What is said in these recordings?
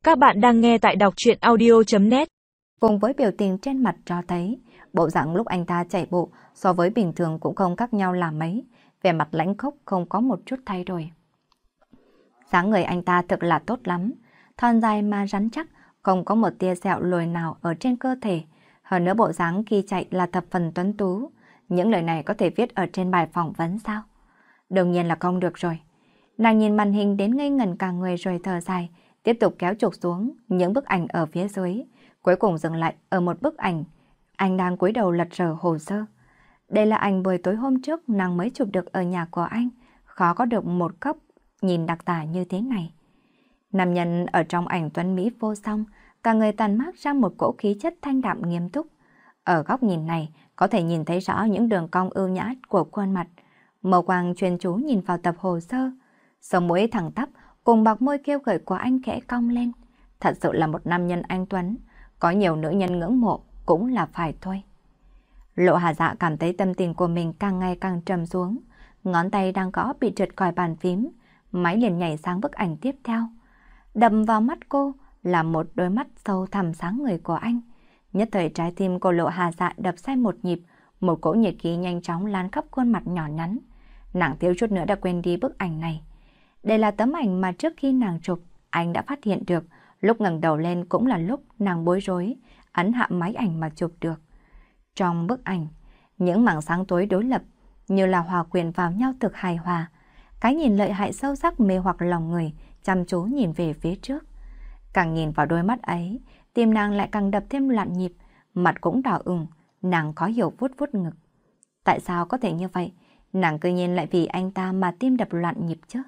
Các bạn đang nghe tại đọc truyện audio.net. Cùng với biểu tình trên mặt cho thấy, bộ dạng lúc anh ta chạy bộ so với bình thường cũng không khác nhau là mấy, vẻ mặt lãnh khốc không có một chút thay đổi. Dáng người anh ta thực là tốt lắm, thon dài mà rắn chắc, không có một tia sẹo lồi nào ở trên cơ thể. Hơn nữa bộ dáng khi chạy là thập phần tuấn tú. Những lời này có thể viết ở trên bài phỏng vấn sao? Đương nhiên là không được rồi. Nàng nhìn màn hình đến ngây ngẩn cả người rồi thở dài, tiếp tục kéo trục xuống những bức ảnh ở phía dưới. Cuối cùng dừng lại ở một bức ảnh. Anh đang cúi đầu lật rờ hồ sơ. Đây là ảnh buổi tối hôm trước nàng mới chụp được ở nhà của anh. Khó có được một góc nhìn đặc tả như thế này. Nam nhân ở trong ảnh tuấn Mỹ vô song, cả người tàn mát ra một cỗ khí chất thanh đạm nghiêm túc. Ở góc nhìn này, có thể nhìn thấy rõ những đường cong ưu nhã của khuôn mặt. Màu quang chuyên chú nhìn vào tập hồ sơ. Sống mũi thẳng tắp, cùng bạc môi kêu gợi của anh khẽ cong lên. Thật sự là một nam nhân anh tuấn, có nhiều nữ nhân ngưỡng mộ cũng là phải thôi. Lộ Hà Dạ cảm thấy tâm tình của mình càng ngày càng trầm xuống. Ngón tay đang gõ bị trượt khỏi bàn phím, máy liền nhảy sang bức ảnh tiếp theo. Đập vào mắt cô là một đôi mắt sâu thẳm sáng người của anh. Nhất thời trái tim của Lộ Hà Dạ đập sai một nhịp, một cỗ nhiệt khí nhanh chóng lan khắp khuôn mặt nhỏ nhắn. Nàng thiếu chút nữa đã quên đi bức ảnh này. Đây là tấm ảnh mà trước khi nàng chụp, anh đã phát hiện được. Lúc ngẩng đầu lên cũng là lúc nàng bối rối, ấn hạ máy ảnh mà chụp được. Trong bức ảnh, những mảng sáng tối đối lập như là hòa quyện vào nhau thực hài hòa. Cái nhìn lợi hại sâu sắc mê hoặc lòng người, chăm chú nhìn về phía trước. Càng nhìn vào đôi mắt ấy, tim nàng lại càng đập thêm loạn nhịp, mặt cũng đỏ ửng, nàng khó hiểu vuốt vuốt ngực. Tại sao có thể như vậy? Nàng cứ nhiên lại vì anh ta mà tim đập loạn nhịp chứ?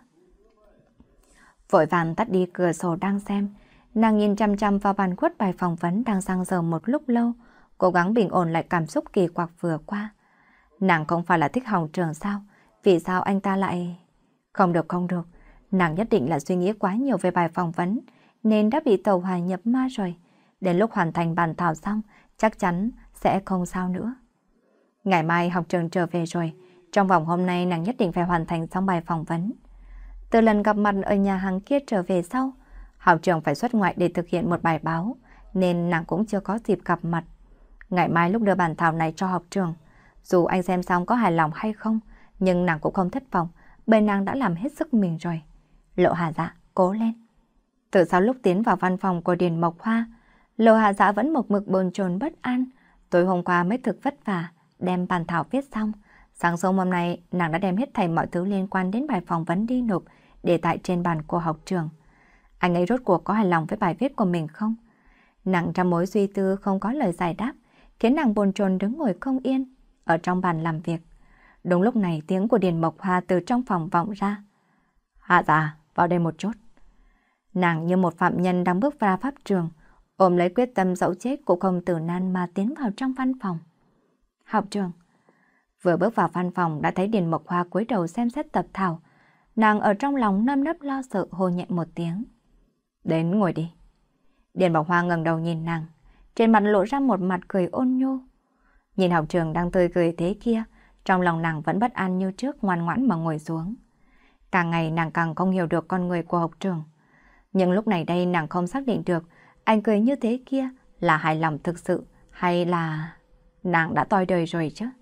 Vội vàng tắt đi cửa sổ đang xem, nàng nhìn chăm chăm vào bàn khuất bài phỏng vấn đang dang dở một lúc lâu, cố gắng bình ổn lại cảm xúc kỳ quặc vừa qua. Nàng không phải là thích Hồng Trường sao? Vì sao anh ta lại... Không được không được, nàng nhất định là suy nghĩ quá nhiều về bài phỏng vấn, nên đã bị tàu hỏa nhập ma rồi. Đến lúc hoàn thành bản thảo xong, chắc chắn sẽ không sao nữa. Ngày mai Học Trường trở về rồi, trong vòng hôm nay nàng nhất định phải hoàn thành xong bài phỏng vấn. Từ lần gặp mặt ở nhà hàng kia trở về sau, Học Trường phải xuất ngoại để thực hiện một bài báo, nên nàng cũng chưa có dịp gặp mặt. Ngày mai lúc đưa bản thảo này cho Học Trường, dù anh xem xong có hài lòng hay không, nhưng nàng cũng không thất vọng, bởi nàng đã làm hết sức mình rồi. Lộ Hà Dạ, cố lên. Từ sau lúc tiến vào văn phòng của Điền Mộc Hoa, Lộ Hà Dạ vẫn một mực bồn chồn bất an. Tối hôm qua mới thực vất vả, đem bản thảo viết xong. Sáng sớm hôm nay, nàng đã đem hết thảy mọi thứ liên quan đến bài phỏng vấn đi nộp, để tại trên bàn của Học Trường. Anh ấy rốt cuộc có hài lòng với bài viết của mình không? Nàng trăm mối suy tư không có lời giải đáp, khiến nàng bồn chồn đứng ngồi không yên ở trong bàn làm việc. Đúng lúc này tiếng của Điền Mộc Hoa từ trong phòng vọng ra. Hạ Dạ, vào đây một chút. Nàng như một phạm nhân đang bước ra pháp trường, ôm lấy quyết tâm dẫu chết cũng không từ nan mà tiến vào trong văn phòng. Học Trường. Vừa bước vào văn phòng đã thấy Điền Mộc Hoa cúi đầu xem xét tập thảo. Nàng ở trong lòng nơm nớp lo sợ hô nhẹ một tiếng. Đến ngồi đi. Điền Mộc Hoa ngẩng đầu nhìn nàng, trên mặt lộ ra một mặt cười ôn nhu. Nhìn Học Trường đang tươi cười thế kia, trong lòng nàng vẫn bất an như trước, ngoan ngoãn mà ngồi xuống. Càng ngày nàng càng không hiểu được con người của Học Trường. Nhưng lúc này đây nàng không xác định được anh cười như thế kia là hài lòng thực sự hay là nàng đã toi đời rồi chứ.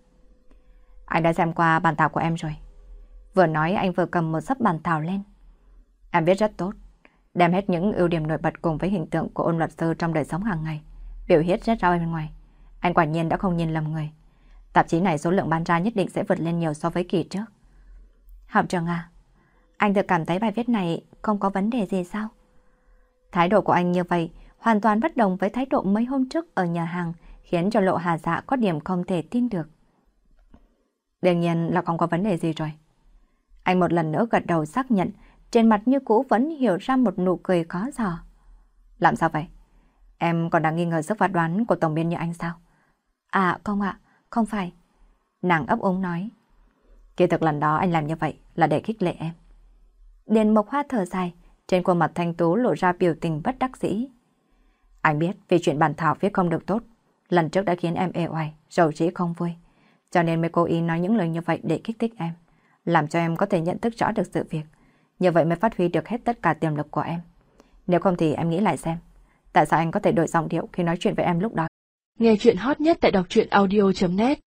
Anh đã xem qua bản thảo của em rồi. Vừa nói anh vừa cầm một xấp bản thảo lên. Em viết rất tốt, đem hết những ưu điểm nổi bật cùng với hình tượng của ôn luật sư trong đời sống hàng ngày, biểu hiện rất ra bên ngoài. Anh quả nhiên đã không nhìn lầm người. Tạp chí này số lượng bán ra nhất định sẽ vượt lên nhiều so với kỳ trước. Học Trường à, anh thực cảm thấy bài viết này không có vấn đề gì sao? Thái độ của anh như vậy hoàn toàn bất đồng với thái độ mấy hôm trước ở nhà hàng, khiến cho Lộ Hà Dạ có điểm không thể tin được. Đương nhiên là không có vấn đề gì rồi. Anh một lần nữa gật đầu xác nhận, trên mặt như cũ vẫn hiểu ra một nụ cười khó dò. Làm sao vậy? Em còn đang nghi ngờ sức phán đoán của tổng biên như anh sao? À không ạ, không phải. Nàng ấp úng nói. Kỳ thực lần đó anh làm như vậy là để khích lệ em. Điền Mộc Hoa thở dài, trên khuôn mặt thanh tú lộ ra biểu tình bất đắc dĩ. Anh biết vì chuyện bản thảo viết không được tốt, lần trước đã khiến em ê oải, rầu rĩ không vui. Cho nên mới cố ý nói những lời như vậy để kích thích em, làm cho em có thể nhận thức rõ được sự việc. Như vậy mới phát huy được hết tất cả tiềm lực của em. Nếu không thì em nghĩ lại xem, tại sao anh có thể đổi giọng điệu khi nói chuyện với em lúc đó. Nghe chuyện hot nhất tại đọc truyện audio.net